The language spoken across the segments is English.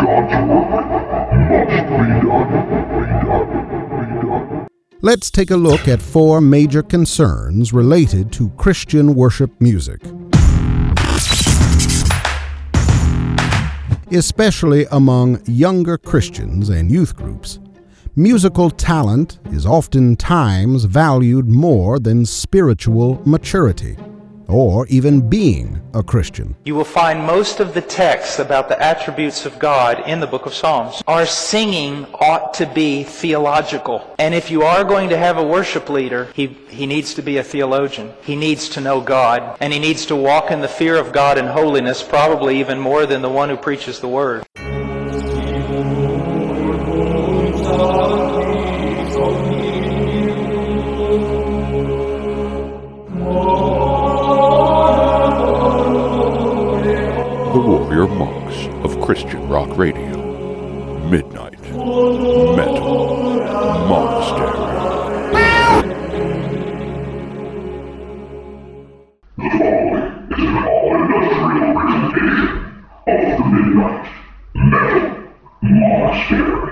Let's take a look at 4 major concerns related to Christian worship music. Especially among younger Christians and youth groups, musical talent is oftentimes valued more than spiritual maturity, or even being a Christian. You will find most of the texts about the attributes of God in the book of Psalms. Our singing ought to be theological. And if you are going to have a worship leader, he needs to be a theologian. He needs to know God. And he needs to walk in the fear of God and holiness, probably even more than the one who preaches the Word. The Warrior Monks of Christian Rock Radio. Midnight Metal Monastery. The following is an all-industrial presentation of the Midnight Metal Monastery.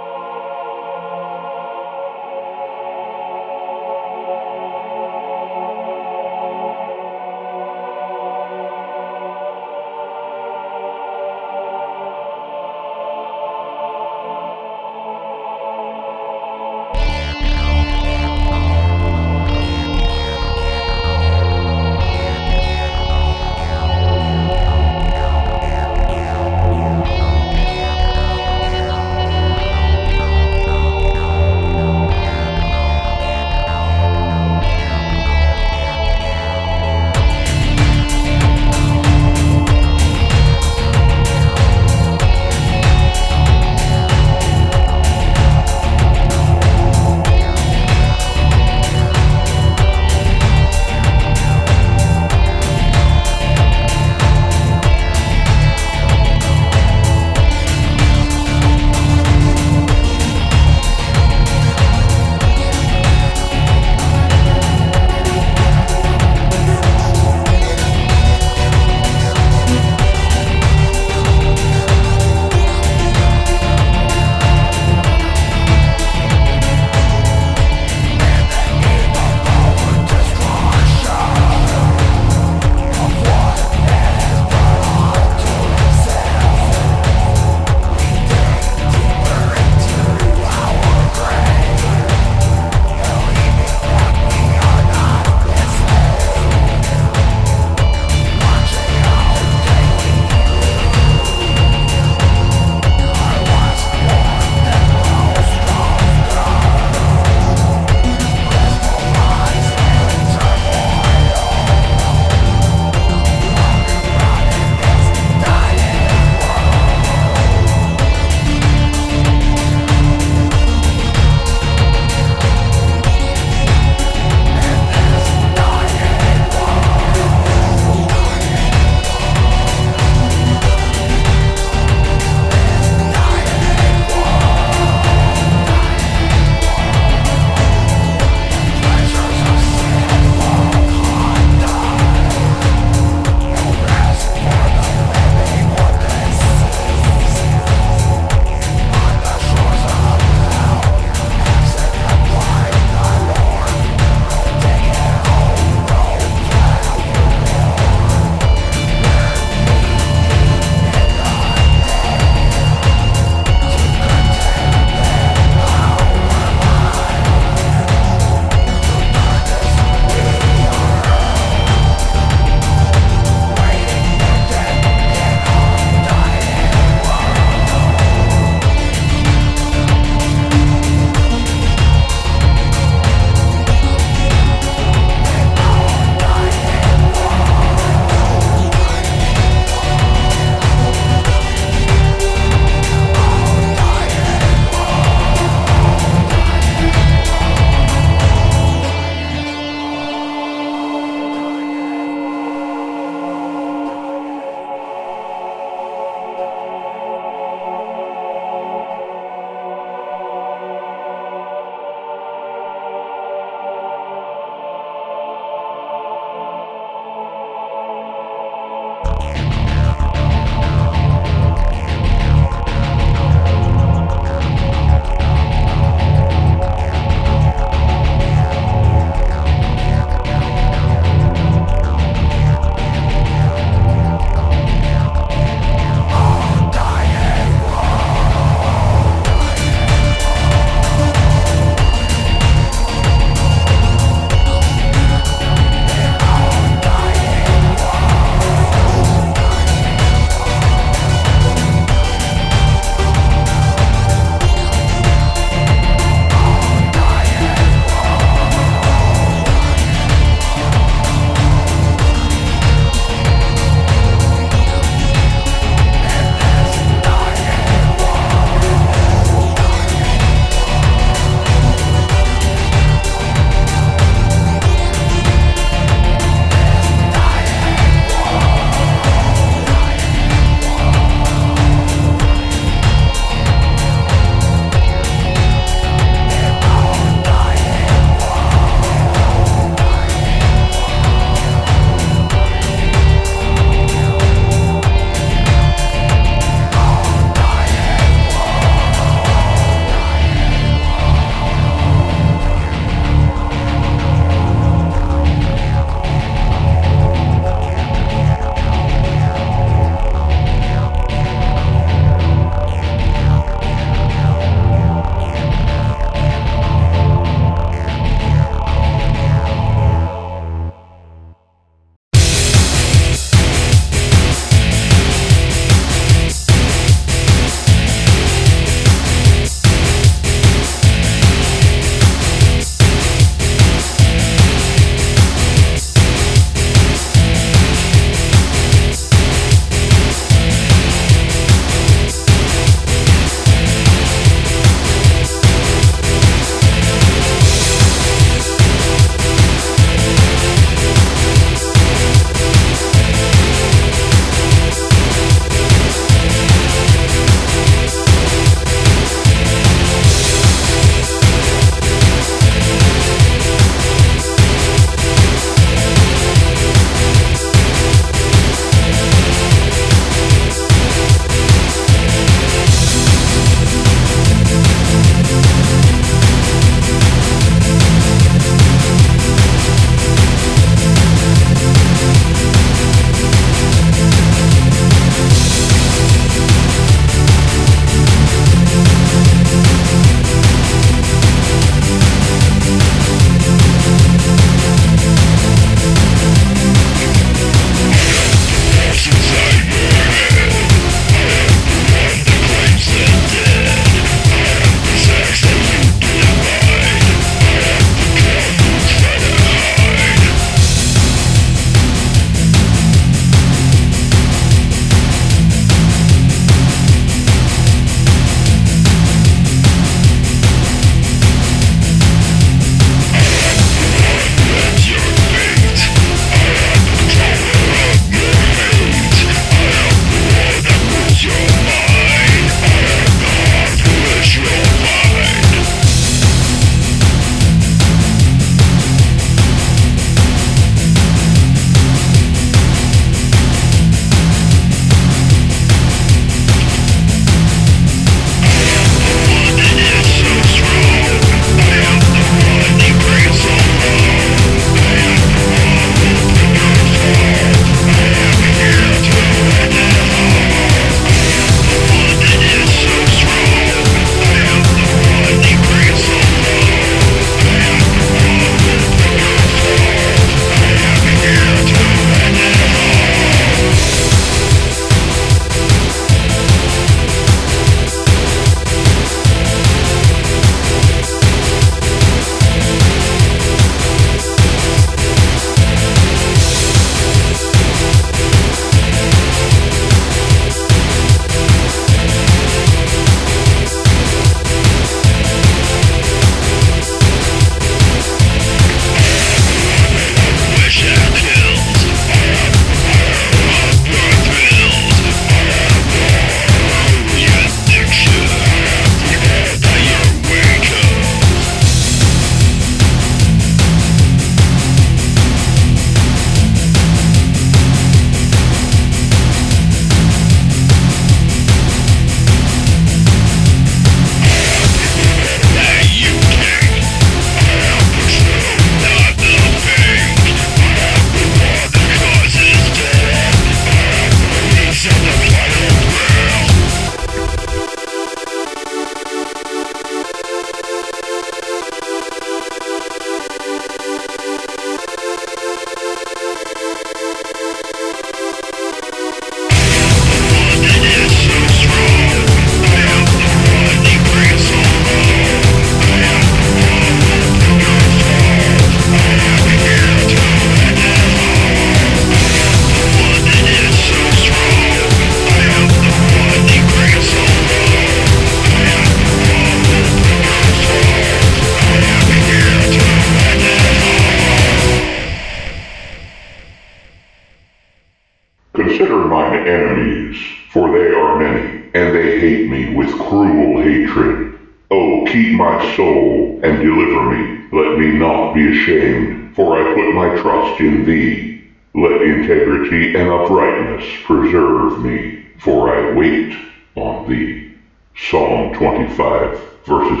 Consider mine enemies, for they are many, and they hate me with cruel hatred. Oh, keep my soul and deliver me. Let me not be ashamed, for I put my trust in thee. Let integrity and uprightness preserve me, for I wait on thee. Psalm 25, verses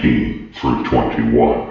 19 through 21.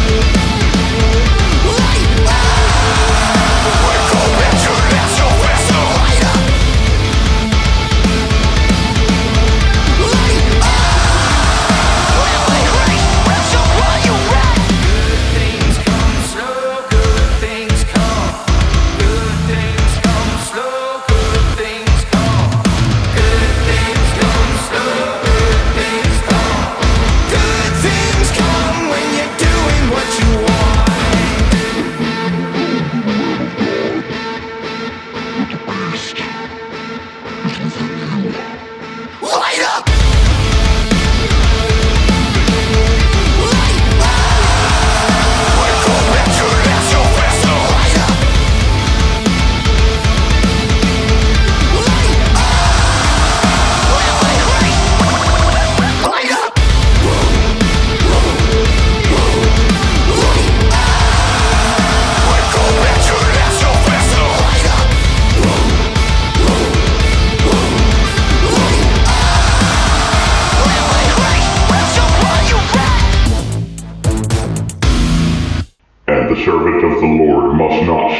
We're going to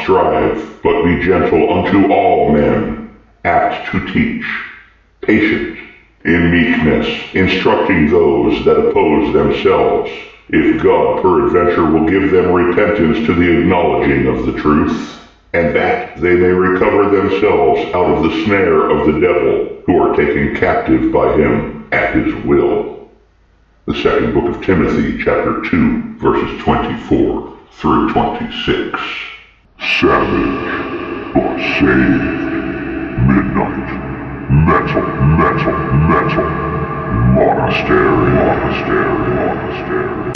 strive, but be gentle unto all men, apt to teach, patient, in meekness, instructing those that oppose themselves, if God peradventure will give them repentance to the acknowledging of the truth, and that they may recover themselves out of the snare of the devil, who are taken captive by him at his will. The second book of Timothy, chapter 2, verses 24 through 26. Savage, but saved. Midnight. Metal, metal, metal. Monastery, monastery, monastery.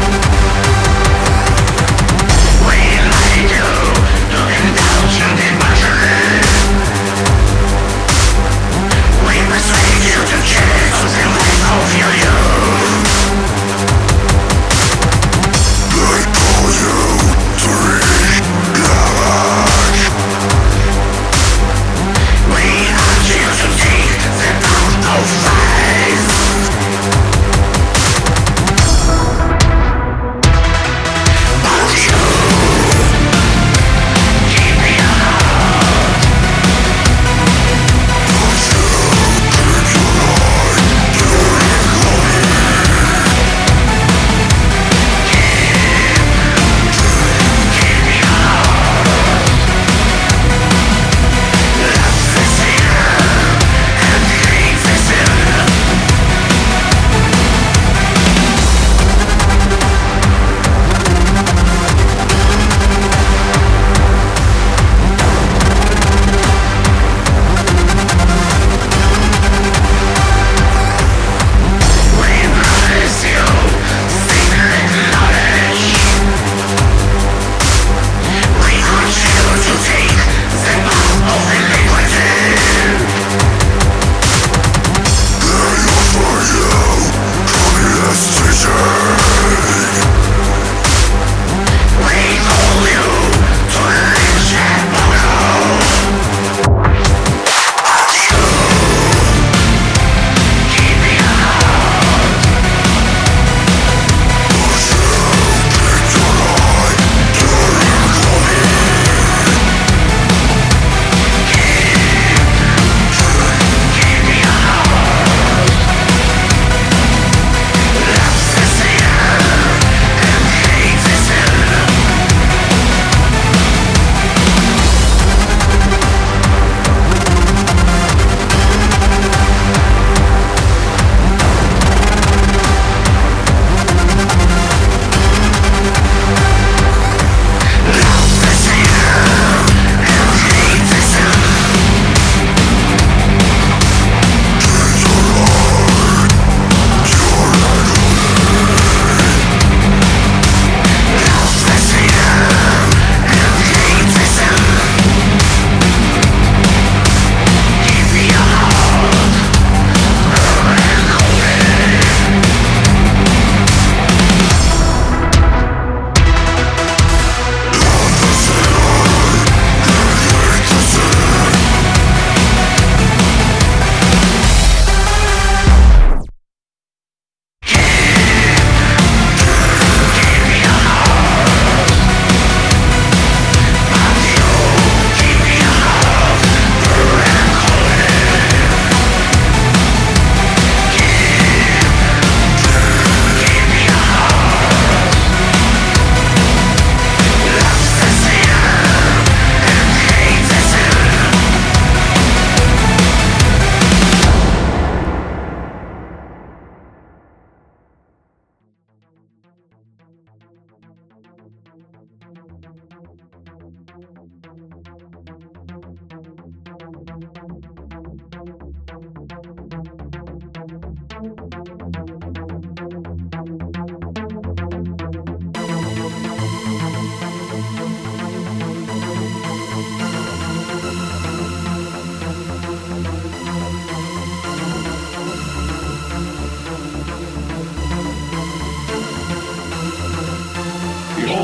Thousand in my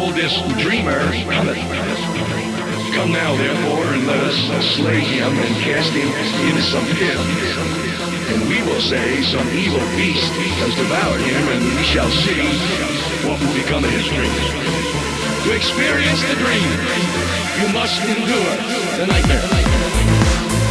Behold, this dreamer cometh. Come now, therefore, and let us slay him and cast him into some pit. And we will say some evil beast has devoured him, and we shall see what will become of his dream. To experience the dream, you must endure the nightmare.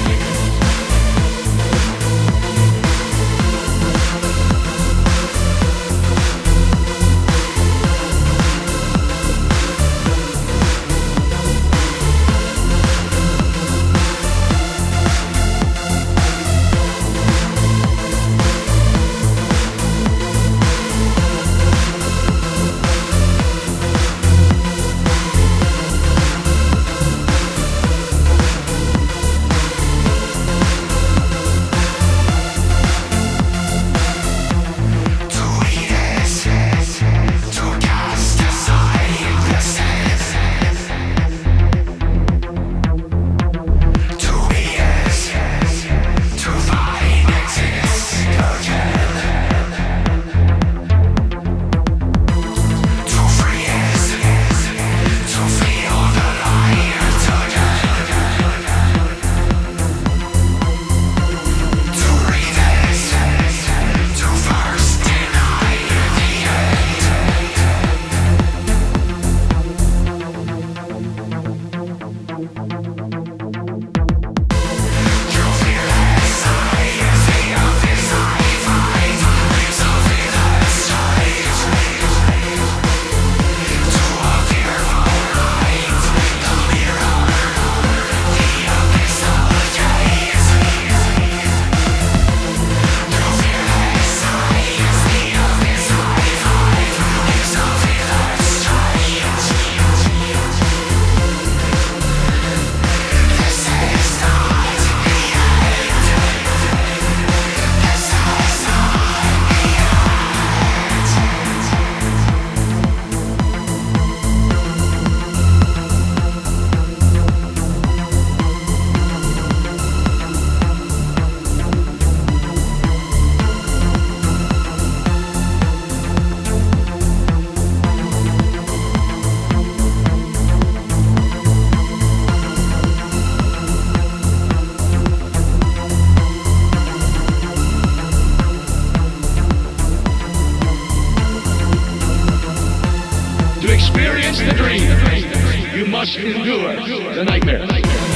Experience the dream. You must endure the nightmare.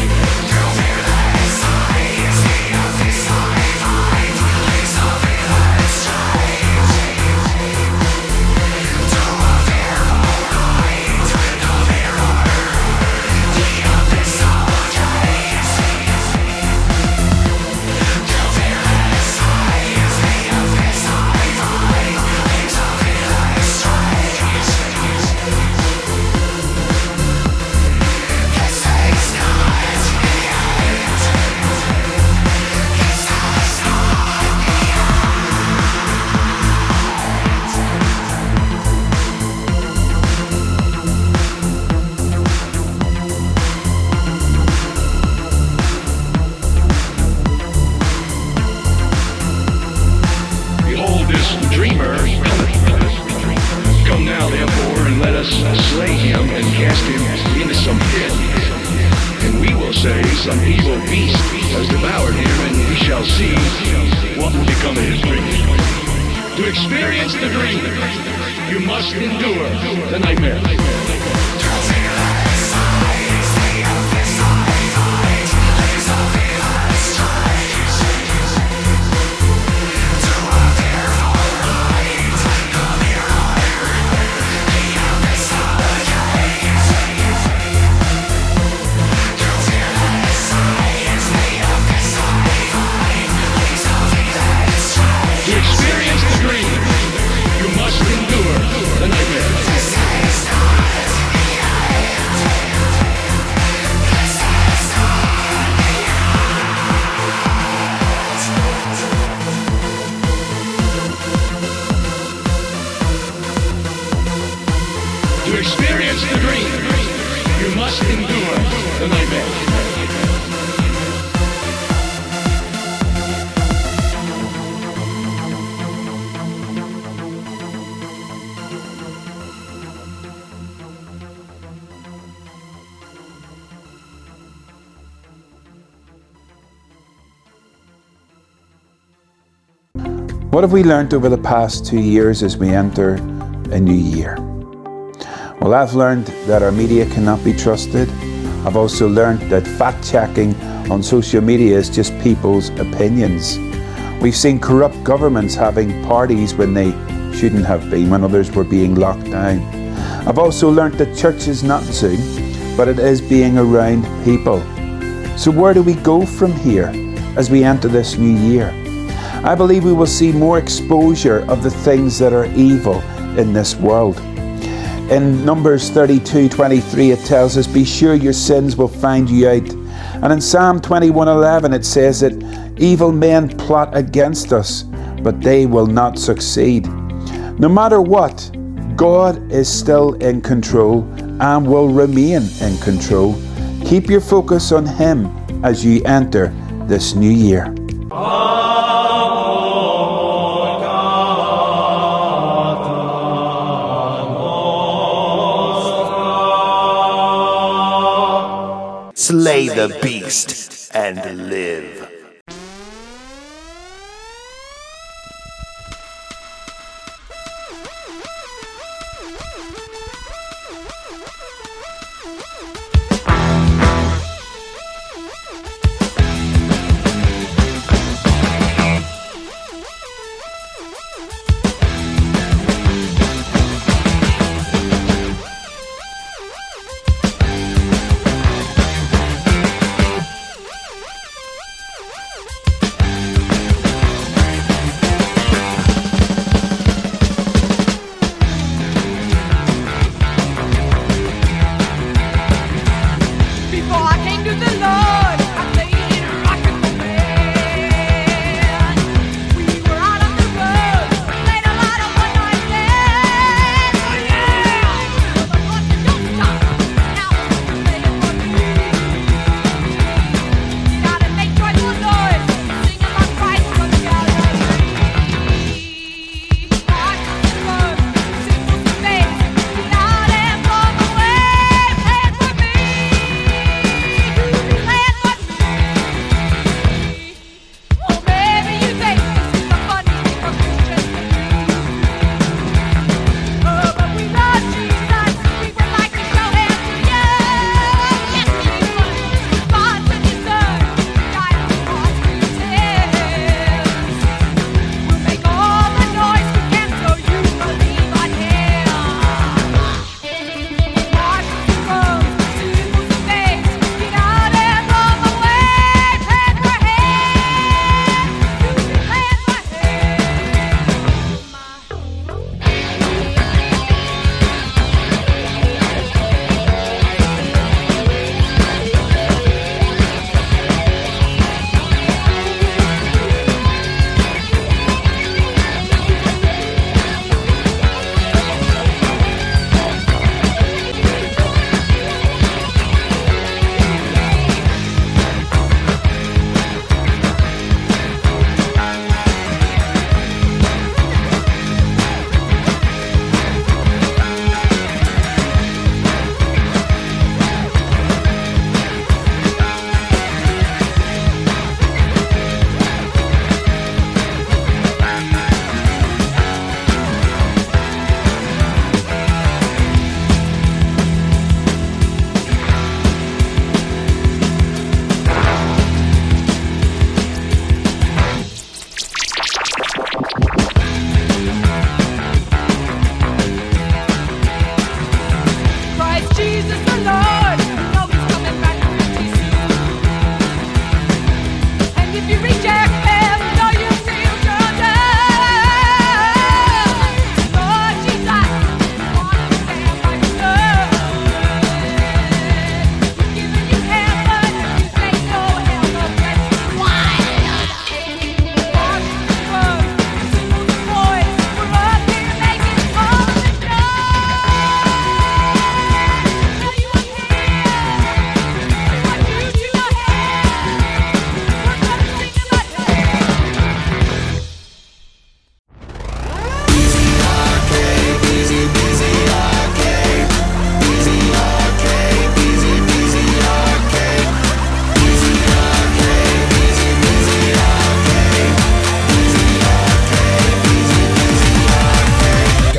Dreamer, come now, therefore, and let us slay him and cast him into some pit. And we will say some evil beast has devoured him, and we shall see what will become of his dream. To experience the dream, you must endure the nightmare. To experience the dream, you must endure the nightmare. What have we learned over the past 2 years as we enter a new year? Well, I've learned that our media cannot be trusted. I've also learned that fact-checking on social media is just people's opinions. We've seen corrupt governments having parties when they shouldn't have been, when others were being locked down. I've also learned that church is not Zoom, but it is being around people. So where do we go from here as we enter this new year? I believe we will see more exposure of the things that are evil in this world. In Numbers 32:23 it tells us, "Be sure your sins will find you out." And in Psalm 21:11 it says that evil men plot against us, but they will not succeed. No matter what, God is still in control and will remain in control. Keep your focus on Him as you enter this new year. Slay the beast and live.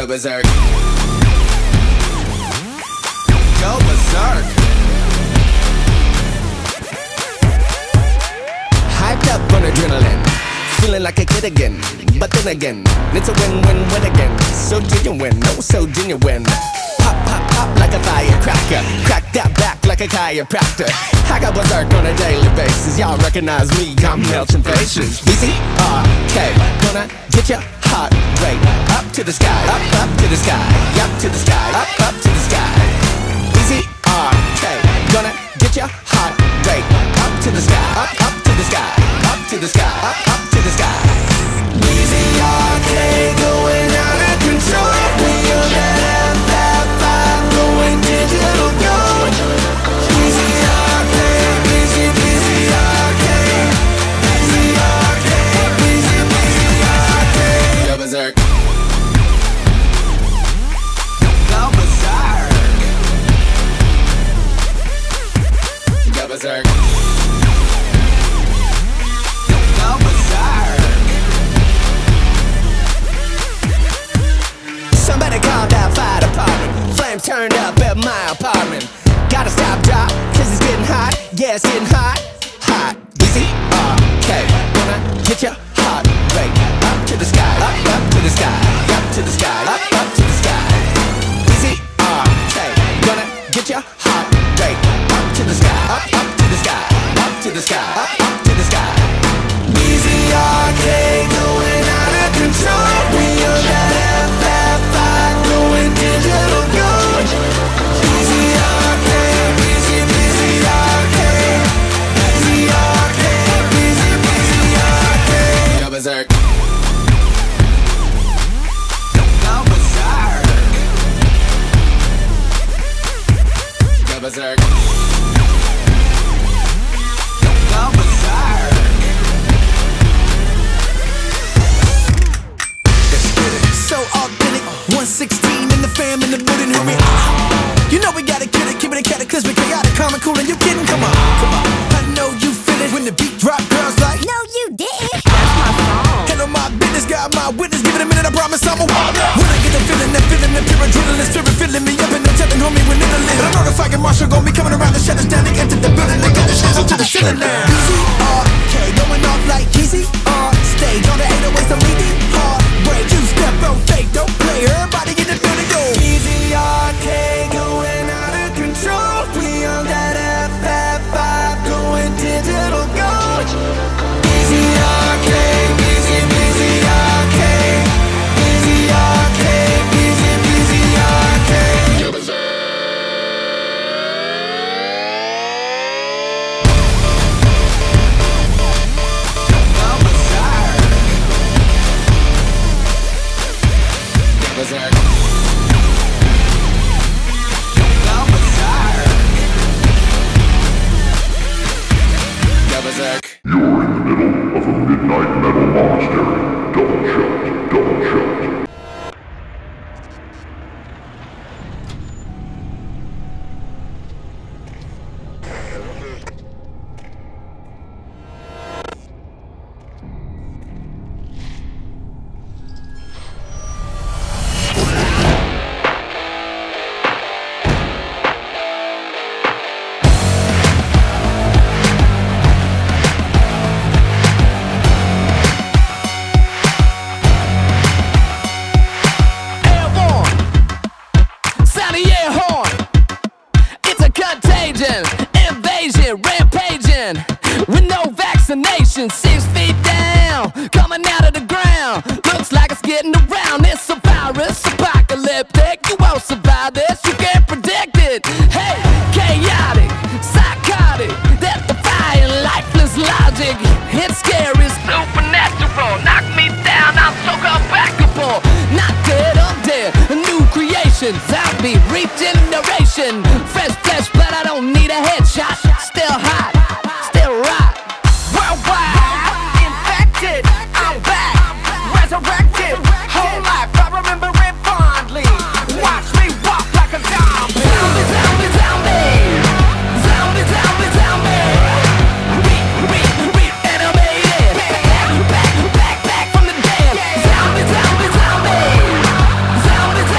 berserk. Go berserk. Hyped up on adrenaline, feeling like a kid again. But then again, it's a win-win-win again. So genuine, oh so genuine. Pop, pop, pop like a firecracker. Crack that back like a chiropractor. I got berserk on a daily basis. Y'all recognize me, I'm melting faces. BCRK, gonna get your heart rate up to the sky, up to the sky, up to the sky, up to the sky. BCRK, gonna get your heart rate up to the sky, up to the sky, up to the sky, up to the sky. BCRK going out of control. We on that F5 going digital gold. BCRK, BCRK, BCRK, BCRK. Go berserk. Go berserk. Go berserk. Go berserk. Somebody call that fire department. Flames turned up at my apartment. Gotta stop, drop, cause it's getting hot. Yeah, it's getting hot, hot. BCRK, gonna get your heart rate up to the sky, up to the sky, up to the sky, up to the sky. BCRK, gonna get your heart rate up to the sky, up to the sky, up to the sky, up to the sky. BCRK going out of control. We on that F5 going digital gold. BCRK, BCRK, BCRK, BCRK. Go berserk. Go berserk. Go berserk. Go berserk. So authentic, 116 in the fam in the building, hurry up. You know we gotta get it, keep it cataclysmic, chaotic, calm and cool, and you kidding? Come on, come on. I know you feel it when the beat drop, girls like, no you didn't. That's my song. Handle my business, got my witness, give it a minute, I promise I'm a walker. When I get the feeling, the pure adrenaline, spirit filling me up, and I'm telling homie when in the lit. I know the fucking marshal gon' be coming around the shadows down, they enter the building, they got the shit up to the ceiling now. BCRK, going off like Yeezy, stage on the 808s, I'm leading hard. Break, you step on fake, don't play, everybody in the building go. BCRK going out of control. We on that F5 going digital gold. BCRK, BCRK, BCRK, BCRK. Go berserk. Berserk. Go berserk. Go berserk. You're in the middle of a midnight metal monastery. Double shot, double shot. Invasion, rampaging with no vaccination. 6 feet down, coming out of the ground. Looks like it's getting around. It's a virus, apocalyptic. You won't survive this, you can't predict it. Hey, chaotic, psychotic, death-defying, lifeless logic. It's scary, supernatural. Knock me down, I'm so unbackable. Not dead, undead, a new creation. Zombie regeneration. Fresh flesh, but I don't need a headshot. Still hot, still rock. Worldwide, infected. I'm back, resurrected. Whole life, I remember it fondly. Watch me walk like a zombie. Zombie, zombie, zombie. Zombie, zombie, zombie. Reanimated. Back from the dead. Zombie, zombie, zombie. Zombie,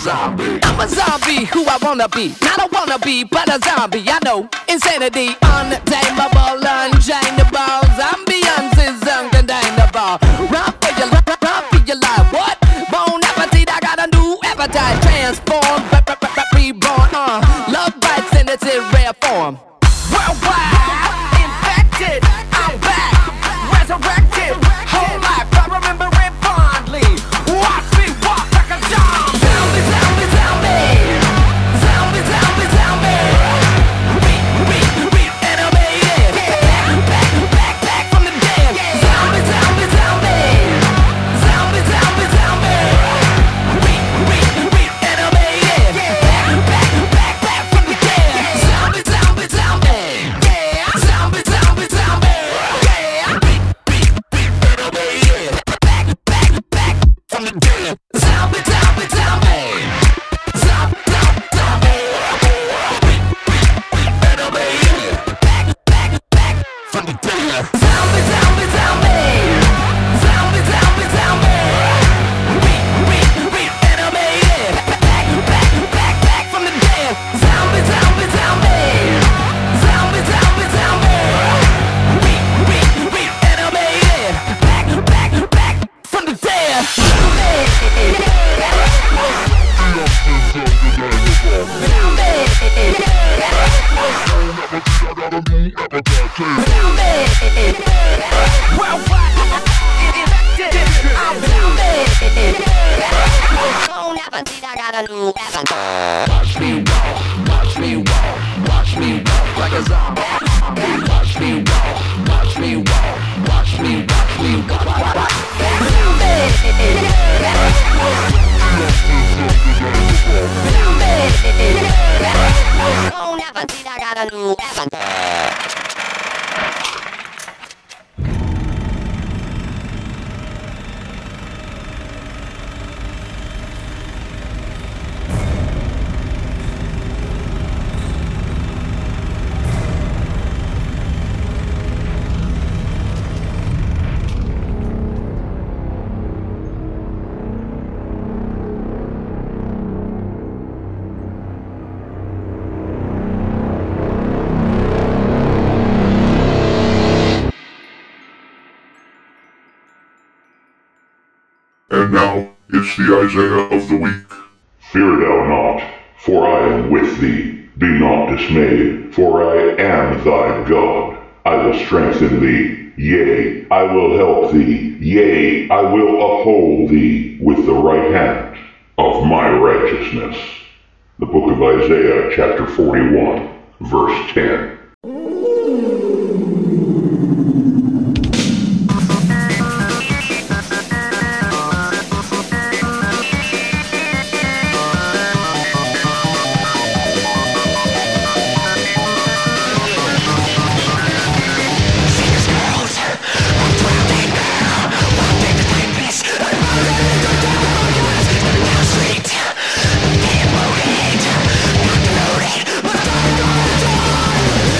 zombie. I'm a zombie, who I wanna be. Not a wannabe, but a zombie. I know insanity, untamable, unchainable. Ambiance is uncontainable. Run for your life. What? Bone appetite, I got a new appetite. Transform, reborn. Love bites in its rare form. Worldwide, infected. I'm back, resurrected. Whole life, I remember it fondly. Watch me walk like a zombie. Zombie, zombie, zombie. Zombie, zombie, zombie. Reanimated. Back from the dead. Zombie, zombie, zombie. Zombie, zombie, zombie. Reanimated. Back from the dead. Zombie, zombie, zombie. Yeah. Zombie, zombie, zombie. Yeah. Reanimated. Back from the dead. Zombie, zombie, zombie. Zombie, zombie, zombie. Reanimated. Back from the dead. Zombie, zombie, zombie. Zombie, zombie, zombie. Reanimated. Back from the dead. Zombie, zombie, zombie. Zombie, zombie, zombie. Reanimated. Back from the dead. Watch me walk, watch me walk, watch me walk like a zombie. Watch me walk, watch me walk, watch me walk. And now it's the Isaiah of the week. Fear thou not, for I am with thee. Be not dismayed, for I am thy God. I will strengthen thee, yea, I will help thee, yea, I will uphold thee with the right hand of my righteousness. The book of Isaiah, chapter 41, verse 10. Loaded.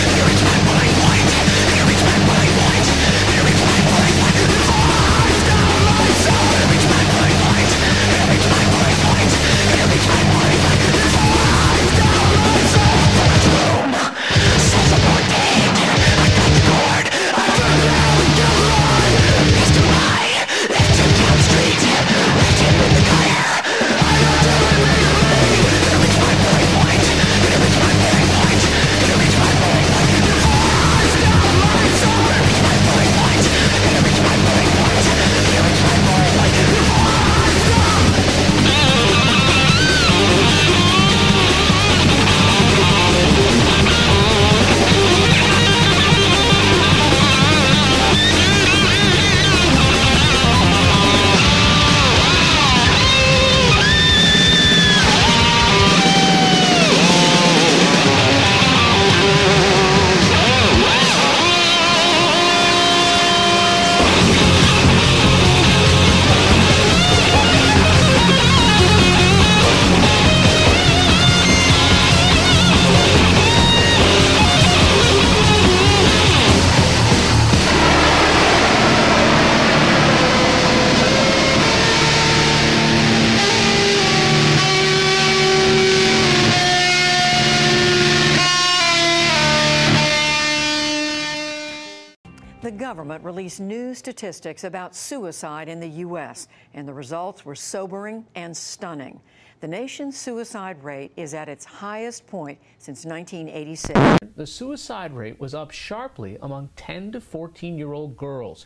government released new statistics about suicide in the U.S., and the results were sobering and stunning. The nation's suicide rate is at its highest point since 1986. The suicide rate was up sharply among 10 to 14-year-old girls.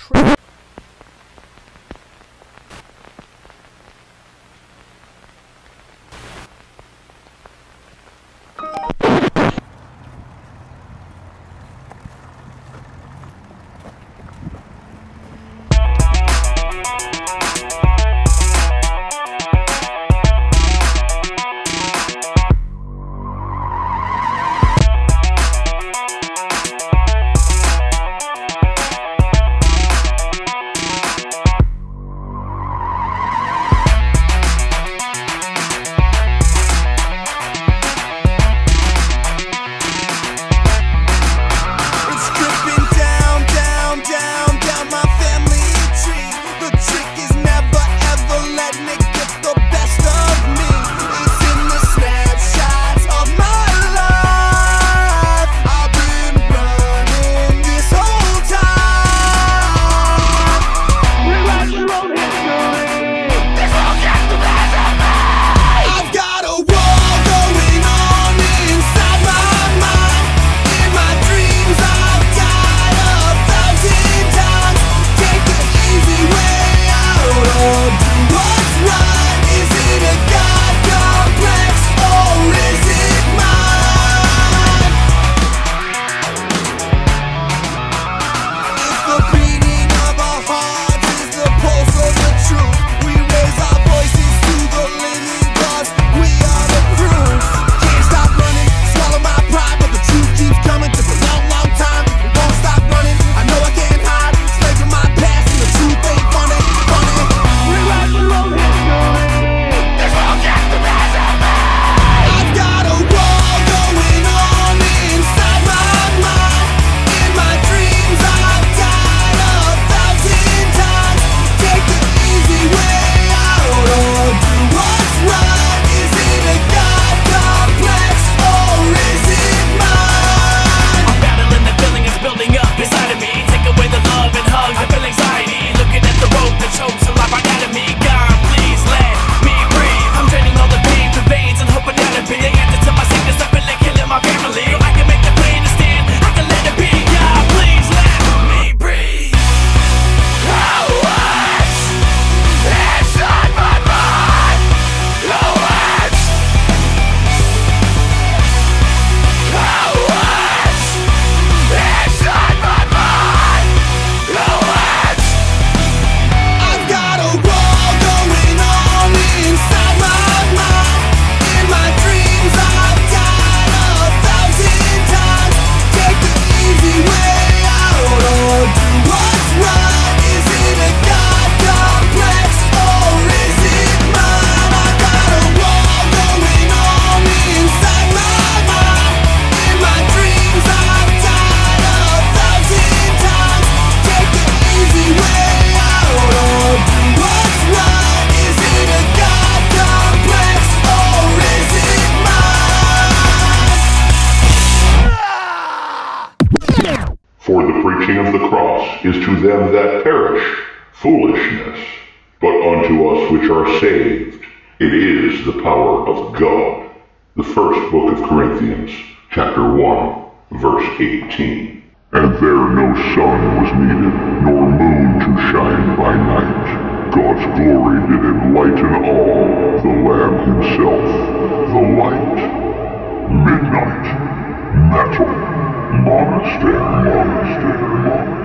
For the preaching of the cross is to them that perish foolishness, but unto us which are saved it is the power of God. The first book of Corinthians, chapter 1, verse 18. And there no sun was needed, nor moon to shine by night. God's glory did enlighten all, the Lamb himself, the light. Midnight Metal Monastery.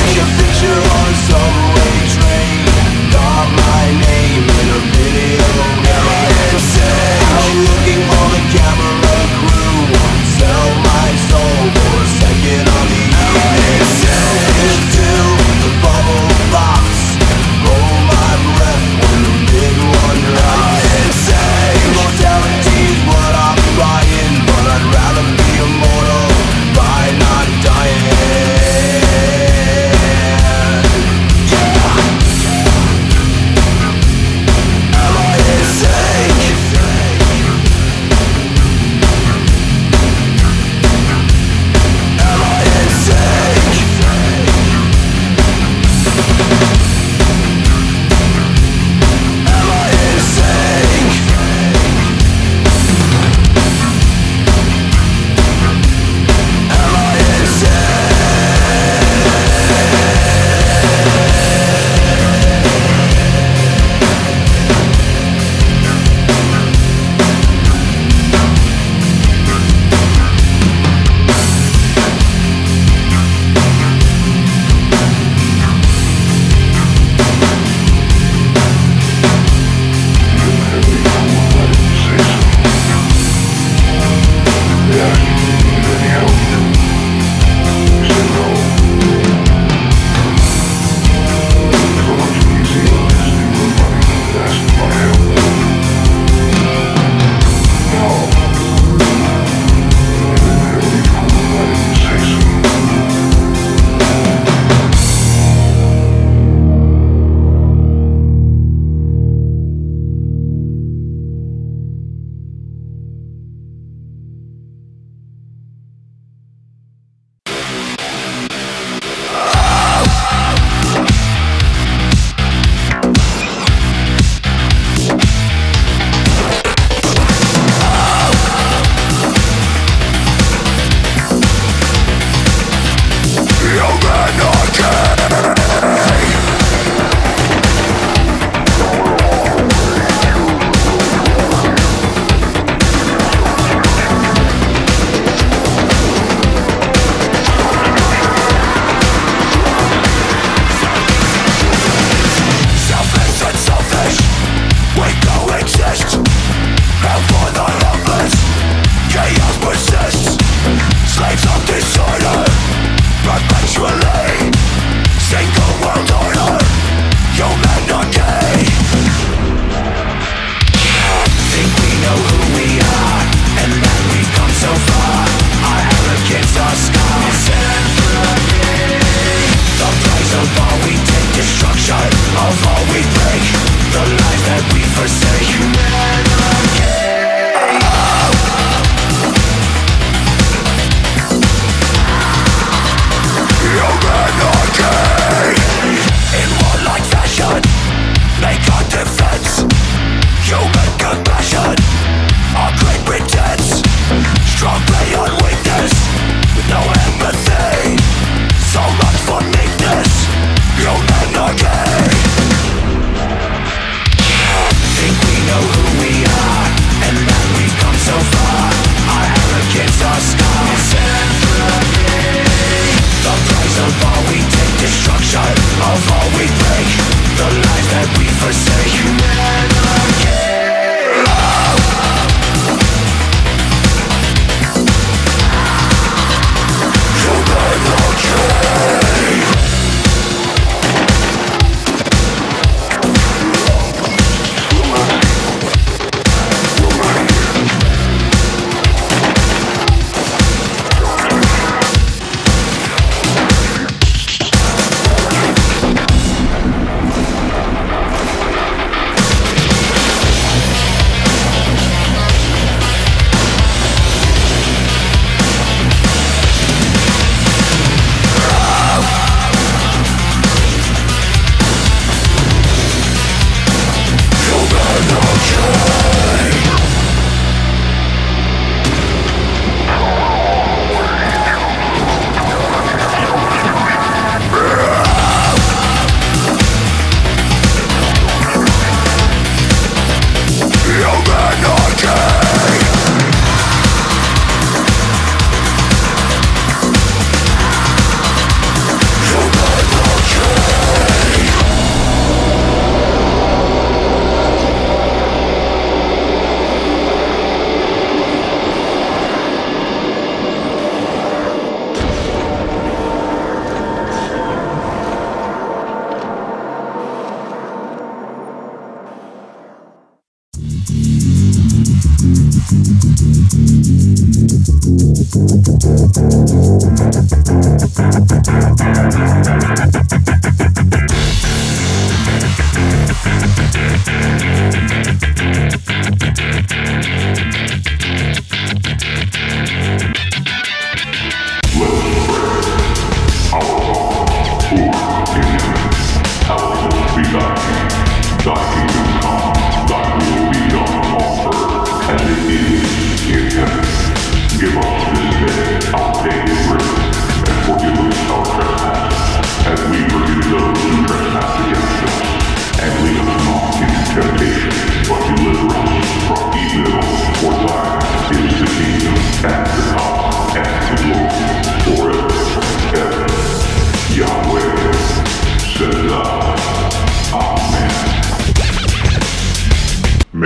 a picture on a subway train. Call my name in a video game. Say I'm looking for the camera crew. Sell my soul for a second on the evening. Say until the bubble pops. Hold my breath when the big one drops. Say immortality's what I'm buying, but I'd rather be immortal by not dying.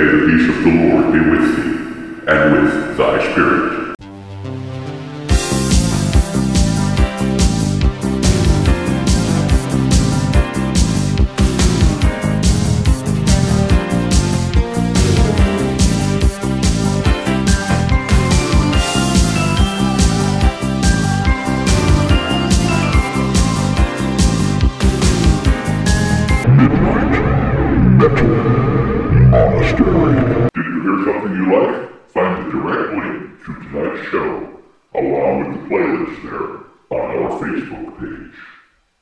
May the peace of the Lord be with thee, and with thy spirit.